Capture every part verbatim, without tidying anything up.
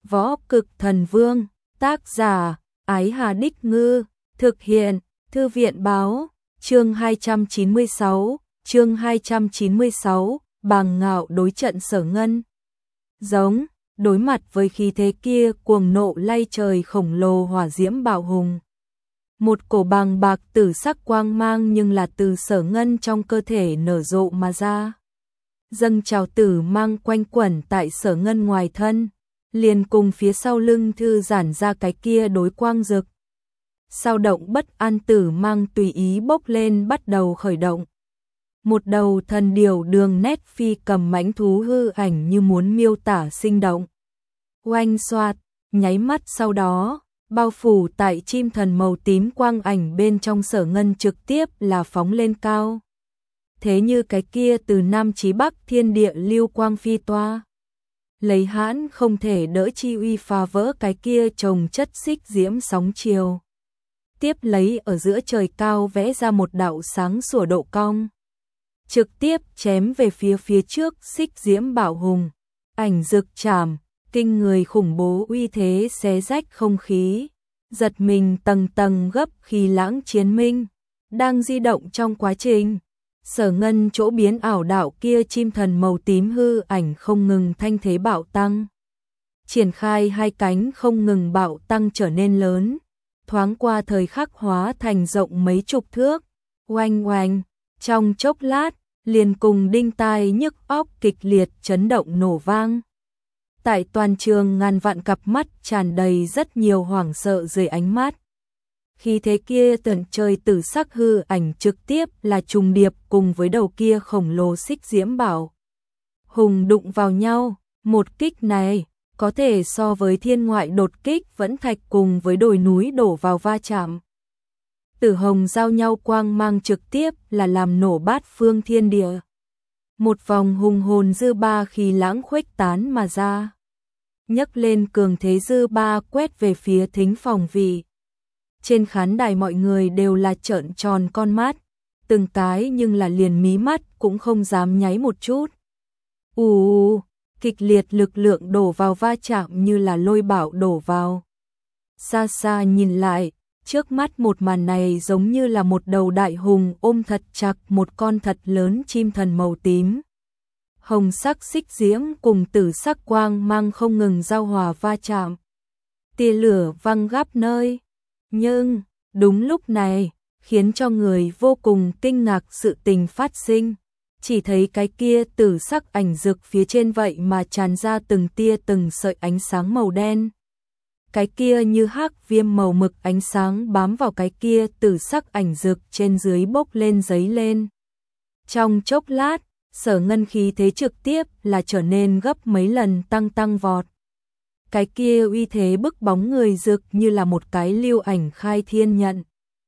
Võ Cực Thần Vương, tác giả, Ái Hà Đích Ngư, thực hiện, Thư viện Báo, chương hai trăm chín mươi sáu, chương hai trăm chín mươi sáu, Bàng Ngạo đối trận Sở Ngân. Giống, đối mặt với khí thế kia cuồng nộ lay trời khổng lồ hỏa diễm bạo hùng. Một cổ bàng bạc tử sắc quang mang nhưng là từ Sở Ngân trong cơ thể nở rộ mà ra. Dâng trào tử mang quanh quẩn tại Sở Ngân ngoài thân, liền cùng phía sau lưng thư giản ra cái kia đối quang rực. Sao động bất an tử mang tùy ý bốc lên bắt đầu khởi động. Một đầu thần điểu đường nét phi cầm mãnh thú hư ảnh như muốn miêu tả sinh động. Oanh xoạt, nháy mắt sau đó, bao phủ tại chim thần màu tím quang ảnh bên trong Sở Ngân trực tiếp là phóng lên cao. Thế như cái kia từ Nam chí Bắc thiên địa lưu quang phi toa. Lấy hãn không thể đỡ chi uy phá vỡ cái kia trồng chất xích diễm sóng chiều. Tiếp lấy ở giữa trời cao vẽ ra một đạo sáng sủa độ cong. Trực tiếp chém về phía phía trước xích diễm bạo hùng. Ảnh rực chạm, kinh người khủng bố uy thế xé rách không khí. Giật mình tầng tầng gấp khi lãng chiến minh. Đang di động trong quá trình. Sở Ngân chỗ biến ảo đạo kia chim thần màu tím hư ảnh không ngừng thanh thế bạo tăng. Triển khai hai cánh không ngừng bạo tăng trở nên lớn. Thoáng qua thời khắc hóa thành rộng mấy chục thước. Oanh oanh, trong chốc lát, liền cùng đinh tai nhức óc kịch liệt chấn động nổ vang. Tại toàn trường ngàn vạn cặp mắt tràn đầy rất nhiều hoảng sợ dưới ánh mắt. Khi thế kia tận trời tử sắc hư ảnh trực tiếp là trùng điệp cùng với đầu kia khổng lồ xích diễm bảo hùng đụng vào nhau, một kích này có thể so với thiên ngoại đột kích vẫn thạch cùng với đồi núi đổ vào va chạm. Tử hồng giao nhau quang mang trực tiếp là làm nổ bát phương thiên địa. Một vòng hùng hồn dư ba khí lãng khuếch tán mà ra. Nhấc lên cường thế dư ba quét về phía thính phòng vị. Trên khán đài mọi người đều là trợn tròn con mắt, từng cái nhưng là liền mí mắt cũng không dám nháy một chút. Ù, kịch liệt lực lượng đổ vào va chạm như là lôi bạo đổ vào. Xa xa nhìn lại, trước mắt một màn này giống như là một đầu đại hùng ôm thật chặt một con thật lớn chim thần màu tím. Hồng sắc xích diễm cùng tử sắc quang mang không ngừng giao hòa va chạm. Tia lửa văng gáp nơi. Nhưng, đúng lúc này, khiến cho người vô cùng kinh ngạc sự tình phát sinh. Chỉ thấy cái kia tử sắc ảnh rực phía trên vậy mà tràn ra từng tia từng sợi ánh sáng màu đen. Cái kia như hắc viêm màu mực ánh sáng bám vào cái kia tử sắc ảnh rực trên dưới bốc lên giấy lên. Trong chốc lát, Sở Ngân khí thế trực tiếp là trở nên gấp mấy lần tăng tăng vọt. Cái kia uy thế bức bóng người rực như là một cái lưu ảnh khai thiên nhận.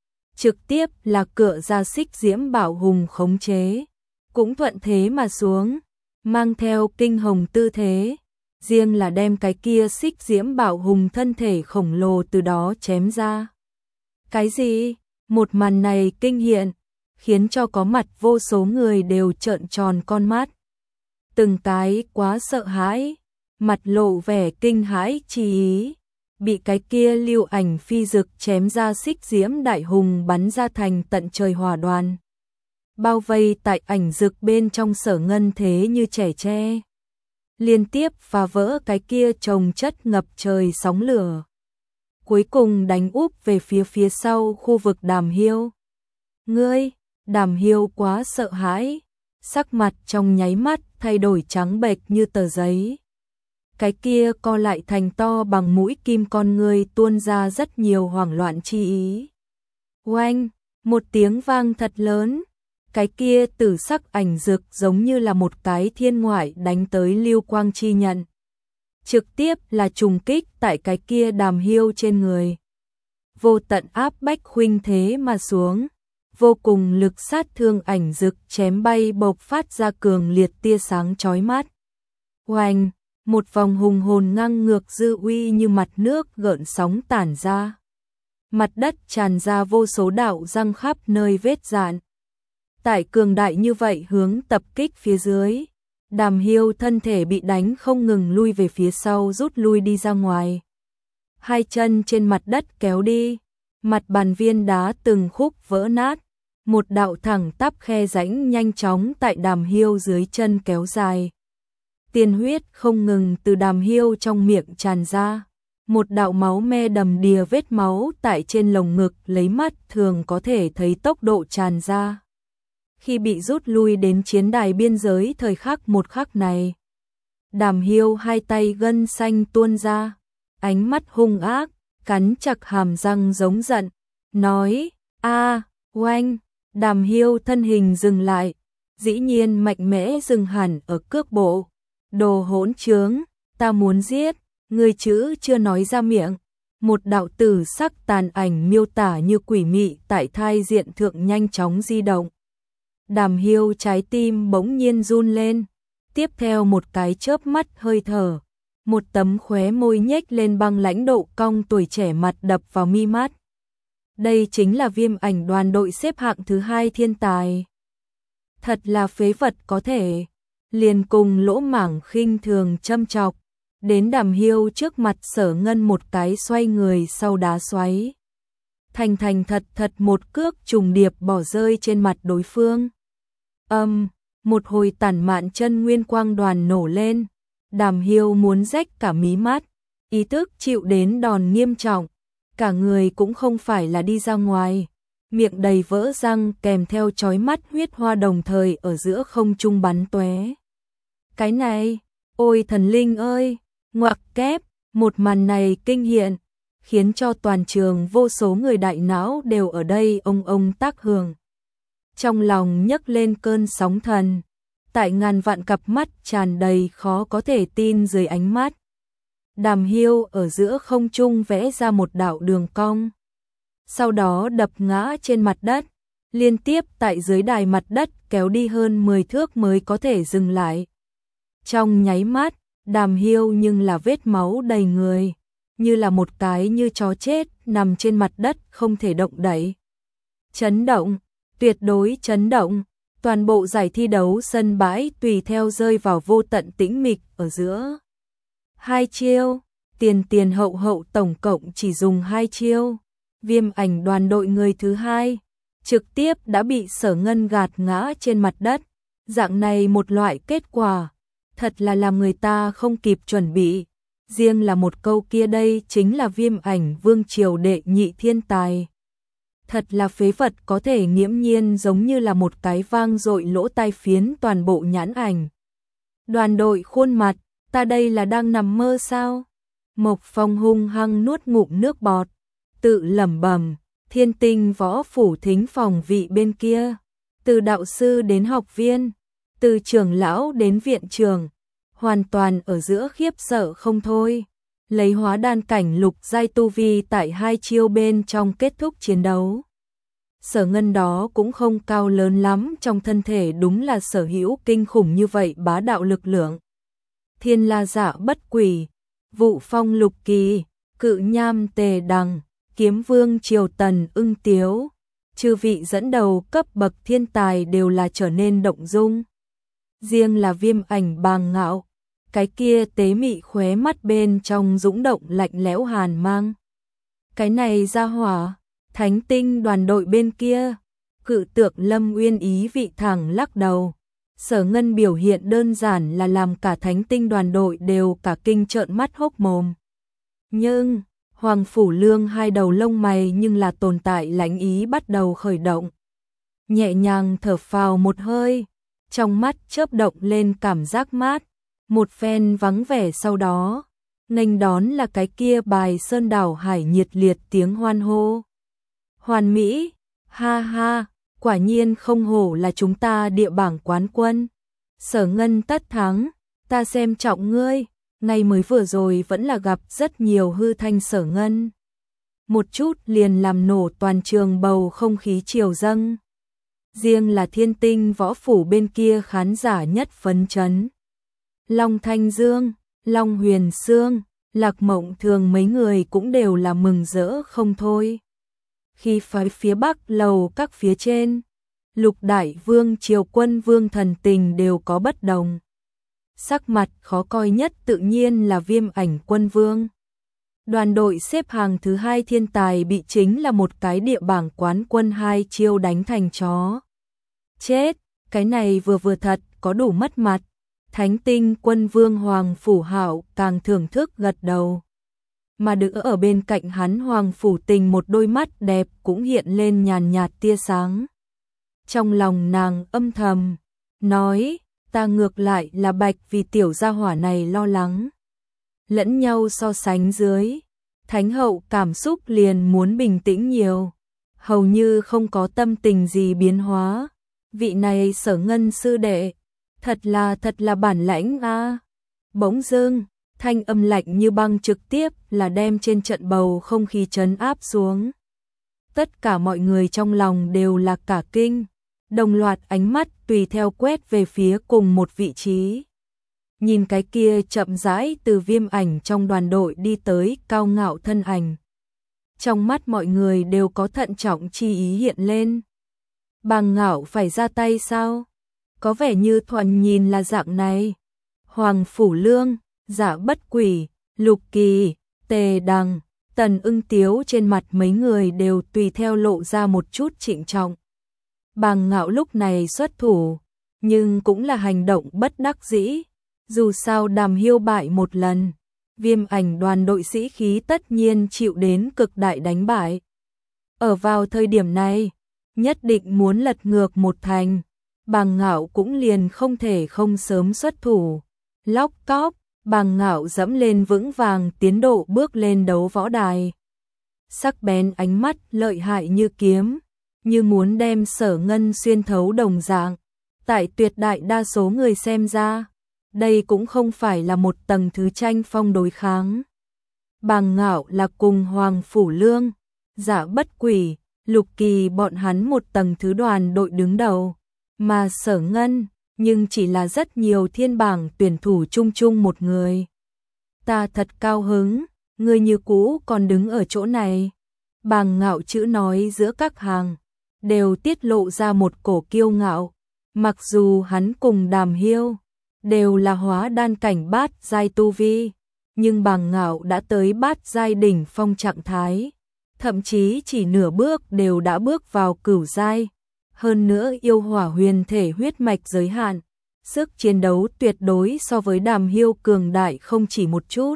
Trực tiếp là cựa ra xích diễm bảo hùng khống chế. Cũng thuận thế mà xuống, mang theo kinh hồng tư thế. Riêng là đem cái kia xích diễm bảo hùng thân thể khổng lồ từ đó chém ra. Cái gì? Một màn này kinh hiện, khiến cho có mặt vô số người đều trợn tròn con mắt. Từng cái quá sợ hãi. Mặt lộ vẻ kinh hãi chi ý, bị cái kia lưu ảnh phi dực chém ra xích diễm đại hùng bắn ra thành tận trời hỏa đoàn. Bao vây tại ảnh dực bên trong Sở Ngân thế như trẻ tre. Liên tiếp phá vỡ cái kia trồng chất ngập trời sóng lửa. Cuối cùng đánh úp về phía phía sau khu vực Đàm Hiêu. Ngươi, Đàm Hiêu quá sợ hãi, sắc mặt trong nháy mắt thay đổi trắng bệch như tờ giấy. Cái kia co lại thành to bằng mũi kim con người tuôn ra rất nhiều hoảng loạn chi ý. Oanh, một tiếng vang thật lớn, cái kia tử sắc ảnh rực giống như là một cái thiên ngoại đánh tới lưu quang chi nhận. Trực tiếp là trùng kích tại cái kia Đàm Hiêu trên người. Vô tận áp bách khuynh thế mà xuống, vô cùng lực sát thương ảnh rực chém bay bộc phát ra cường liệt tia sáng chói mắt. Oanh! Một vòng hùng hồn ngang ngược dư uy như mặt nước gợn sóng tản ra. Mặt đất tràn ra vô số đạo răng khắp nơi vết dạn. Tại cường đại như vậy hướng tập kích phía dưới, Đàm Hiêu thân thể bị đánh không ngừng lui về phía sau, rút lui đi ra ngoài. Hai chân trên mặt đất kéo đi, mặt bàn viên đá từng khúc vỡ nát, một đạo thẳng tắp khe rãnh nhanh chóng tại Đàm Hiêu dưới chân kéo dài. Tiên huyết không ngừng từ Đàm Hiêu trong miệng tràn ra, một đạo máu me đầm đìa, vết máu tại trên lồng ngực lấy mắt thường có thể thấy tốc độ tràn ra. Khi bị rút lui đến chiến đài biên giới thời khắc một khắc này, Đàm Hiêu hai tay gân xanh tuôn ra, ánh mắt hung ác, cắn chặt hàm răng giống giận, nói: "A, oanh!" Đàm Hiêu thân hình dừng lại, dĩ nhiên mạnh mẽ dừng hẳn ở cước bộ. "Đồ hỗn trướng, ta muốn giết." Người chữ chưa nói ra miệng, một đạo tử sắc tàn ảnh miêu tả như quỷ mị tại thai diện thượng nhanh chóng di động. Đàm Hiêu trái tim bỗng nhiên run lên, tiếp theo một cái chớp mắt hơi thở, một tấm khóe môi nhếch lên băng lãnh độ cong tuổi trẻ mặt đập vào mi mắt. Đây chính là Viêm Ảnh đoàn đội xếp hạng thứ hai thiên tài. Thật là phế vật, có thể liền cùng Lỗ Mảng khinh thường châm chọc. Đến Đàm Hiêu trước mặt Sở Ngân một cái xoay người sau đá xoáy. Thành thành thật thật một cước trùng điệp bỏ rơi trên mặt đối phương. Âm, um, một hồi tản mạn chân nguyên quang đoàn nổ lên. Đàm Hiêu muốn rách cả mí mắt, ý thức chịu đến đòn nghiêm trọng, cả người cũng không phải là đi ra ngoài, miệng đầy vỡ răng kèm theo chói mắt huyết hoa đồng thời ở giữa không trung bắn tóe. Cái này, ôi thần linh ơi, ngoặc kép, một màn này kinh hiện, khiến cho toàn trường vô số người đại não đều ở đây ông ông tác hưởng. Trong lòng nhấc lên cơn sóng thần, tại ngàn vạn cặp mắt tràn đầy khó có thể tin dưới ánh mắt. Đàm Hiêu ở giữa không trung vẽ ra một đạo đường cong, sau đó đập ngã trên mặt đất, liên tiếp tại dưới đài mặt đất kéo đi hơn mười thước mới có thể dừng lại. Trong nháy mắt, Đàm Hiêu nhưng là vết máu đầy người, như là một cái như chó chết nằm trên mặt đất không thể động đậy. Chấn động, tuyệt đối chấn động, toàn bộ giải thi đấu sân bãi tùy theo rơi vào vô tận tĩnh mịch ở giữa. Hai chiêu, tiền tiền hậu hậu tổng cộng chỉ dùng hai chiêu. Viêm Ảnh đoàn đội người thứ hai, trực tiếp đã bị Sở Ngân gạt ngã trên mặt đất. Dạng này một loại kết quả, thật là làm người ta không kịp chuẩn bị. Riêng là một câu kia đây chính là Viêm Ảnh vương triều đệ nhị thiên tài. Thật là phế vật, có thể nghiễm nhiên giống như là một cái vang dội lỗ tai phiến toàn bộ nhãn ảnh. Đoàn đội khuôn mặt, ta đây là đang nằm mơ sao? Mộc Phong hung hăng nuốt ngụm nước bọt, tự lẩm bẩm, Thiên Tinh võ phủ thính phòng vị bên kia, từ đạo sư đến học viên, từ trưởng lão đến viện trưởng, hoàn toàn ở giữa khiếp sợ không thôi. Lấy hóa đan cảnh lục giai tu vi tại hai chiêu bên trong kết thúc chiến đấu. Sở Ngân đó cũng không cao lớn lắm, trong thân thể đúng là sở hữu kinh khủng như vậy bá đạo lực lượng. Thiên La Dạ Bất Quỷ, Vụ Phong Lục Kỳ, Cự Nham Tề Đằng, Kiếm Vương Triều Tần Ưng Tiếu, chư vị dẫn đầu cấp bậc thiên tài đều là trở nên động dung. Riêng là Viêm Ảnh Bàng Ngạo, cái kia tế mị khóe mắt bên trong dũng động lạnh lẽo hàn mang. Cái này ra hỏa, Thánh Tinh đoàn đội bên kia, Cự Tượng Lâm Uyên ý vị thẳng lắc đầu. Sở Ngân biểu hiện đơn giản là làm cả Thánh Tinh đoàn đội đều cả kinh trợn mắt hốc mồm. Nhưng, Hoàng Phủ Lương hai đầu lông mày nhưng là tồn tại lãnh ý bắt đầu khởi động. Nhẹ nhàng thở phào một hơi, trong mắt chớp động lên cảm giác mát. Một phen vắng vẻ sau đó, nghênh đón là cái kia bài Sơn Đảo Hải nhiệt liệt tiếng hoan hô. Hoàn mỹ, ha ha, quả nhiên không hổ là chúng ta địa bảng quán quân. Sở Ngân tất thắng, ta xem trọng ngươi, ngày mới vừa rồi vẫn là gặp rất nhiều hư thanh Sở Ngân. Một chút liền làm nổ toàn trường bầu không khí triều dâng. Riêng là Thiên Tinh võ phủ bên kia khán giả nhất phấn chấn. Long Thanh Dương, Long Huyền Sương, Lạc Mộng Thường mấy người cũng đều là mừng rỡ không thôi. Khi phái phía bắc lầu các phía trên, Lục Đại Vương Triều Quân Vương Thần Tình đều có bất đồng. sắc mặt khó coi nhất tự nhiên là Viêm Ảnh Quân Vương. Đoàn đội xếp hàng thứ hai thiên tài bị chính là một cái địa bảng quán quân hai chiêu đánh thành chó. Chết, cái này vừa vừa thật, có đủ mất mặt. Thánh Tinh Quân Vương Hoàng Phủ Hạo càng thưởng thức gật đầu. Mà đứng ở bên cạnh hắn Hoàng Phủ Tình một đôi mắt đẹp cũng hiện lên nhàn nhạt tia sáng. Trong lòng nàng âm thầm, nói, ta ngược lại là Bạch vì tiểu gia hỏa này lo lắng. Lẫn nhau so sánh dưới, Thánh hậu cảm xúc liền muốn bình tĩnh nhiều, hầu như không có tâm tình gì biến hóa. Vị này Sở Ngân sư đệ, thật là thật là bản lãnh a. À. Bỗng dưng, thanh âm lạnh như băng trực tiếp là đem trên trận bầu không khí trấn áp xuống. Tất cả mọi người trong lòng đều là cả kinh, đồng loạt ánh mắt tùy theo quét về phía cùng một vị trí. Nhìn cái kia chậm rãi từ Viêm Ảnh trong đoàn đội đi tới cao ngạo thân ảnh. Trong mắt mọi người đều có thận trọng chi ý hiện lên. Bàng Ngạo phải ra tay sao? Có vẻ như thuần nhìn là dạng này. Hoàng Phủ Lương, Dạ Bất Quỷ, Lục Kỳ, Tề Đằng, Tần Ưng Tiếu trên mặt mấy người đều tùy theo lộ ra một chút trịnh trọng. Bàng Ngạo lúc này xuất thủ, nhưng cũng là hành động bất đắc dĩ. Dù sao Đàm Hiêu bại một lần, Viêm Ảnh đoàn đội sĩ khí tất nhiên chịu đến cực đại đánh bại. Ở vào thời điểm này, nhất định muốn lật ngược một thành, Bàng Ngạo cũng liền không thể không sớm xuất thủ. Lóc cóc, Bàng Ngạo dẫm lên vững vàng tiến độ bước lên đấu võ đài. Sắc bén ánh mắt lợi hại như kiếm, như muốn đem Sở Ngân xuyên thấu đồng dạng. Tại tuyệt đại đa số người xem ra, đây cũng không phải là một tầng thứ tranh phong đối kháng. Bàng Ngạo là cùng Hoàng Phủ Lương, Dạ Bất Quỷ, Lục Kỳ bọn hắn một tầng thứ đoàn đội đứng đầu, mà Sở Ngân nhưng chỉ là rất nhiều thiên bảng tuyển thủ chung chung một người. Ta thật cao hứng, người như cũ còn đứng ở chỗ này. Bàng Ngạo chữ nói giữa các hàng, đều tiết lộ ra một cổ kiêu ngạo, mặc dù hắn cùng Đàm Hiêu đều là hóa đan cảnh bát giai tu vi, nhưng Bàng Ngạo đã tới bát giai đỉnh phong trạng thái, thậm chí chỉ nửa bước đều đã bước vào cửu giai, hơn nữa yêu hỏa huyền thể huyết mạch giới hạn, sức chiến đấu tuyệt đối so với Đàm Hiêu cường đại không chỉ một chút.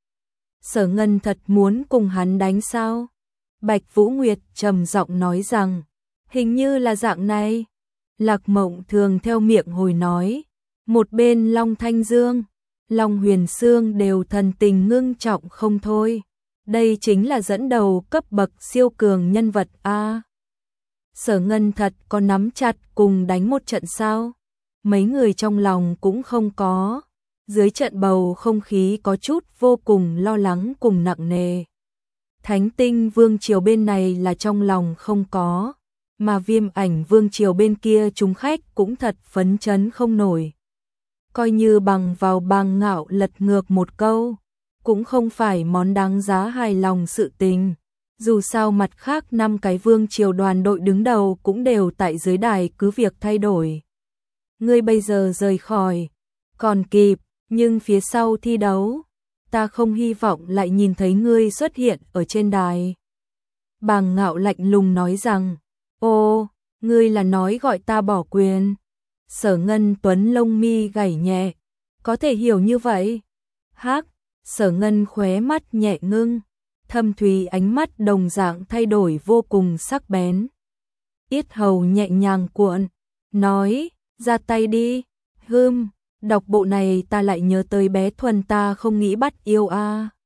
Sở Ngân thật muốn cùng hắn đánh sao? Bạch Vũ Nguyệt trầm giọng nói rằng, hình như là dạng này. Lạc Mộng thường theo miệng hồi nói, một bên Long Thanh Dương, Long Huyền Sương đều thần tình ngưng trọng không thôi. Đây chính là dẫn đầu cấp bậc siêu cường nhân vật a. Sở Ngân thật có nắm chặt cùng đánh một trận sao? Mấy người trong lòng cũng không có. Dưới trận bầu không khí có chút vô cùng lo lắng cùng nặng nề. Thánh Tinh Vương triều bên này là trong lòng không có, mà Viêm Ảnh Vương triều bên kia chúng khách cũng thật phấn chấn không nổi. Coi như bằng vào Bàng Ngạo lật ngược một câu, cũng không phải món đáng giá hài lòng sự tình. Dù sao mặt khác năm cái vương triều đoàn đội đứng đầu cũng đều tại dưới đài cứ việc thay đổi. Ngươi bây giờ rời khỏi, còn kịp, nhưng phía sau thi đấu, ta không hy vọng lại nhìn thấy ngươi xuất hiện ở trên đài. Bàng Ngạo lạnh lùng nói rằng, ô, ngươi là nói gọi ta bỏ quyền. Sở Ngân Tuấn lông mi gảy nhẹ, có thể hiểu như vậy. Hắc, Sở Ngân khóe mắt nhẹ ngưng, thâm thúy ánh mắt đồng dạng thay đổi vô cùng sắc bén. Yết hầu nhẹ nhàng cuộn, nói, ra tay đi. Hừm, đọc bộ này ta lại nhớ tới bé Thuần ta không nghĩ bắt yêu a.